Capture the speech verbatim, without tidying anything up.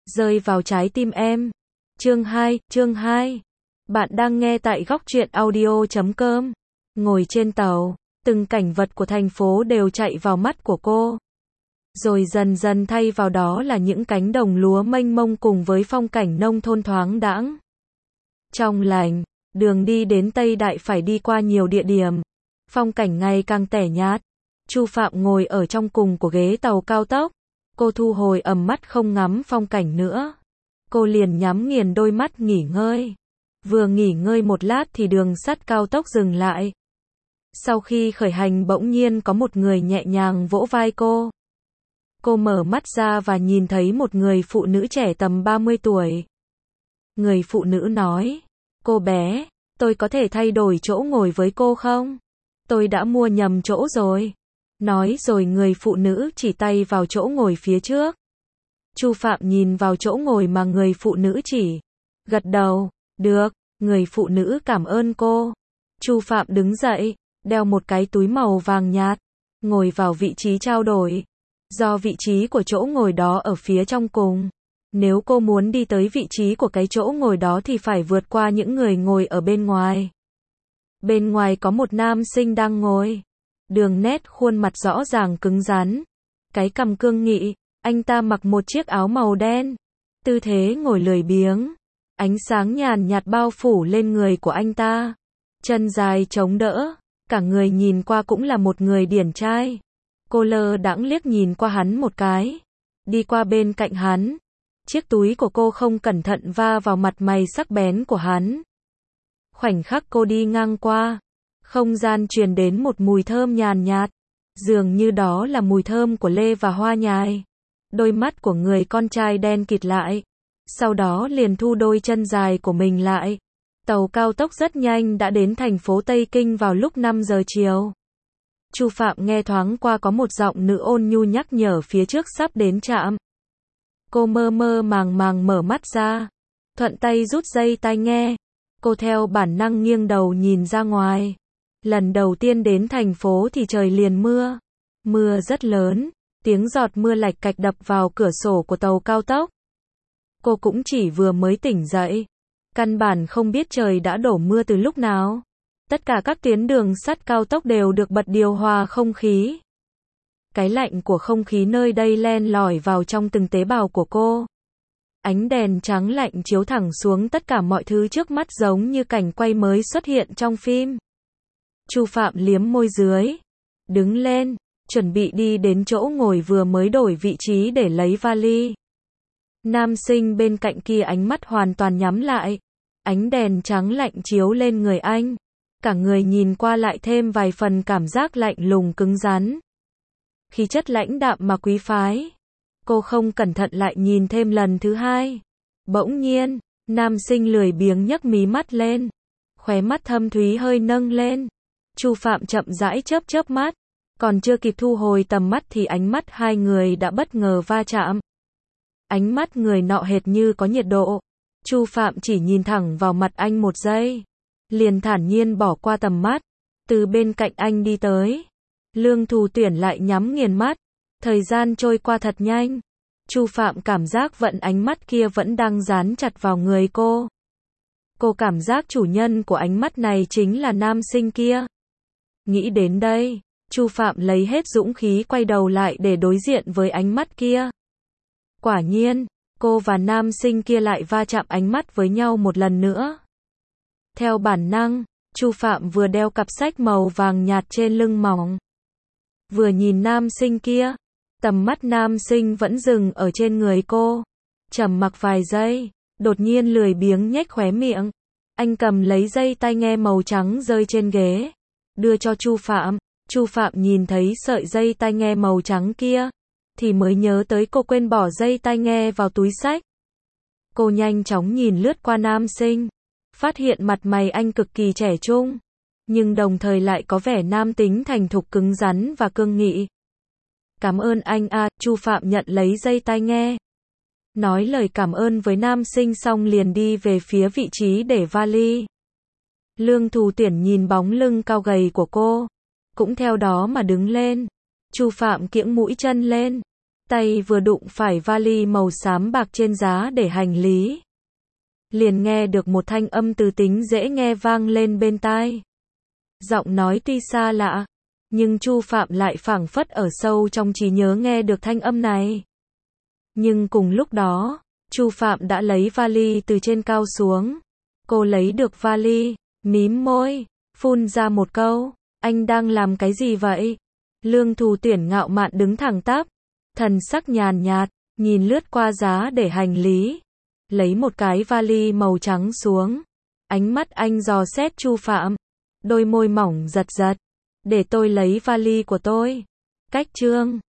rơi vào trái tim em. Chương hai, chương hai. Bạn đang nghe tại góc truyện audio chấm com. Ngồi trên tàu, từng cảnh vật của thành phố đều chạy vào mắt của cô. Rồi dần dần thay vào đó là những cánh đồng lúa mênh mông cùng với phong cảnh nông thôn thoáng đãng. Trong lành, đường đi đến Tây Đại phải đi qua nhiều địa điểm. Phong cảnh ngày càng tẻ nhạt. Chu Phạm ngồi ở trong cùng của ghế tàu cao tốc. Cô thu hồi ầm mắt không ngắm phong cảnh nữa. Cô liền nhắm nghiền đôi mắt nghỉ ngơi. Vừa nghỉ ngơi một lát thì đường sắt cao tốc dừng lại. Sau khi khởi hành bỗng nhiên có một người nhẹ nhàng vỗ vai cô. Cô mở mắt ra và nhìn thấy một người phụ nữ trẻ tầm ba mươi tuổi. Người phụ nữ nói, cô bé, tôi có thể thay đổi chỗ ngồi với cô không? Tôi đã mua nhầm chỗ rồi. Nói rồi người phụ nữ chỉ tay vào chỗ ngồi phía trước. Chu Phạm nhìn vào chỗ ngồi mà người phụ nữ chỉ. Gật đầu, được, người phụ nữ cảm ơn cô. Chu Phạm đứng dậy, đeo một cái túi màu vàng nhạt, ngồi vào vị trí trao đổi. Do vị trí của chỗ ngồi đó ở phía trong cùng. Nếu cô muốn đi tới vị trí của cái chỗ ngồi đó thì phải vượt qua những người ngồi ở bên ngoài. Bên ngoài có một nam sinh đang ngồi. Đường nét khuôn mặt rõ ràng cứng rắn. Cái cằm cương nghị, anh ta mặc một chiếc áo màu đen. Tư thế ngồi lười biếng. Ánh sáng nhàn nhạt bao phủ lên người của anh ta. Chân dài chống đỡ. Cả người nhìn qua cũng là một người điển trai. Cô lơ đãng liếc nhìn qua hắn một cái. Đi qua bên cạnh hắn. Chiếc túi của cô không cẩn thận va vào mặt mày sắc bén của hắn. Khoảnh khắc cô đi ngang qua. Không gian truyền đến một mùi thơm nhàn nhạt. Dường như đó là mùi thơm của lê và hoa nhài. Đôi mắt của người con trai đen kịt lại. Sau đó liền thu đôi chân dài của mình lại. Tàu cao tốc rất nhanh đã đến thành phố Tây Kinh vào lúc năm giờ chiều. Chu Phạm nghe thoáng qua có một giọng nữ ôn nhu nhắc nhở phía trước sắp đến trạm. Cô mơ mơ màng màng mở mắt ra. Thuận tay rút dây tai nghe. Cô theo bản năng nghiêng đầu nhìn ra ngoài. Lần đầu tiên đến thành phố thì trời liền mưa. Mưa rất lớn. Tiếng giọt mưa lạch cạch đập vào cửa sổ của tàu cao tốc. Cô cũng chỉ vừa mới tỉnh dậy. Căn bản không biết trời đã đổ mưa từ lúc nào. Tất cả các tuyến đường sắt cao tốc đều được bật điều hòa không khí. Cái lạnh của không khí nơi đây len lỏi vào trong từng tế bào của cô. Ánh đèn trắng lạnh chiếu thẳng xuống tất cả mọi thứ trước mắt giống như cảnh quay mới xuất hiện trong phim. Chu Phạm liếm môi dưới. Đứng lên, chuẩn bị đi đến chỗ ngồi vừa mới đổi vị trí để lấy vali. Nam sinh bên cạnh kia ánh mắt hoàn toàn nhắm lại. Ánh đèn trắng lạnh chiếu lên người anh. Cả người nhìn qua lại thêm vài phần cảm giác lạnh lùng cứng rắn. Khí chất lãnh đạm mà quý phái. Cô không cẩn thận lại nhìn thêm lần thứ hai. Bỗng nhiên, nam sinh lười biếng nhấc mí mắt lên. Khóe mắt thâm thúy hơi nâng lên. Chu Phạm chậm rãi chớp chớp mắt. Còn chưa kịp thu hồi tầm mắt thì ánh mắt hai người đã bất ngờ va chạm. Ánh mắt người nọ hệt như có nhiệt độ. Chu Phạm chỉ nhìn thẳng vào mặt anh một giây. Liền thản nhiên bỏ qua tầm mắt. Từ bên cạnh anh đi tới. Lương Thù Tuyển lại nhắm nghiền mắt. Thời gian trôi qua thật nhanh. Chu Phạm cảm giác vận ánh mắt kia vẫn đang dán chặt vào người cô. Cô cảm giác chủ nhân của ánh mắt này chính là nam sinh kia. Nghĩ đến đây, Chu Phạm lấy hết dũng khí quay đầu lại để đối diện với ánh mắt kia. Quả nhiên, cô và nam sinh kia lại va chạm ánh mắt với nhau một lần nữa. Theo bản năng, Chu Phạm vừa đeo cặp sách màu vàng nhạt trên lưng mỏng. Vừa nhìn nam sinh kia, tầm mắt nam sinh vẫn dừng ở trên người cô. Trầm mặc vài giây, đột nhiên lười biếng nhếch khóe miệng. Anh cầm lấy dây tai nghe màu trắng rơi trên ghế, đưa cho Chu Phạm. Chu Phạm nhìn thấy sợi dây tai nghe màu trắng kia, thì mới nhớ tới cô quên bỏ dây tai nghe vào túi xách. Cô nhanh chóng nhìn lướt qua nam sinh, phát hiện mặt mày anh cực kỳ trẻ trung, nhưng đồng thời lại có vẻ nam tính thành thục cứng rắn và cương nghị. Cảm ơn anh a, à, Chu Phạm nhận lấy dây tai nghe. Nói lời cảm ơn với nam sinh xong liền đi về phía vị trí để vali. Lương Thù Tuyển nhìn bóng lưng cao gầy của cô, cũng theo đó mà đứng lên. Chu Phạm kiễng mũi chân lên, tay vừa đụng phải vali màu xám bạc trên giá để hành lý. Liền nghe được một thanh âm từ tính dễ nghe vang lên bên tai. Giọng nói tuy xa lạ, nhưng Chu Phạm lại phảng phất ở sâu trong trí nhớ nghe được thanh âm này. Nhưng cùng lúc đó, Chu Phạm đã lấy vali từ trên cao xuống. Cô lấy được vali, mím môi, phun ra một câu, anh đang làm cái gì vậy? Lương Thù Tuyển ngạo mạn đứng thẳng tắp, thần sắc nhàn nhạt, nhìn lướt qua giá để hành lý, lấy một cái vali màu trắng xuống. Ánh mắt anh dò xét Chu Phạm, đôi môi mỏng giật giật, để tôi lấy vali của tôi. Cách chương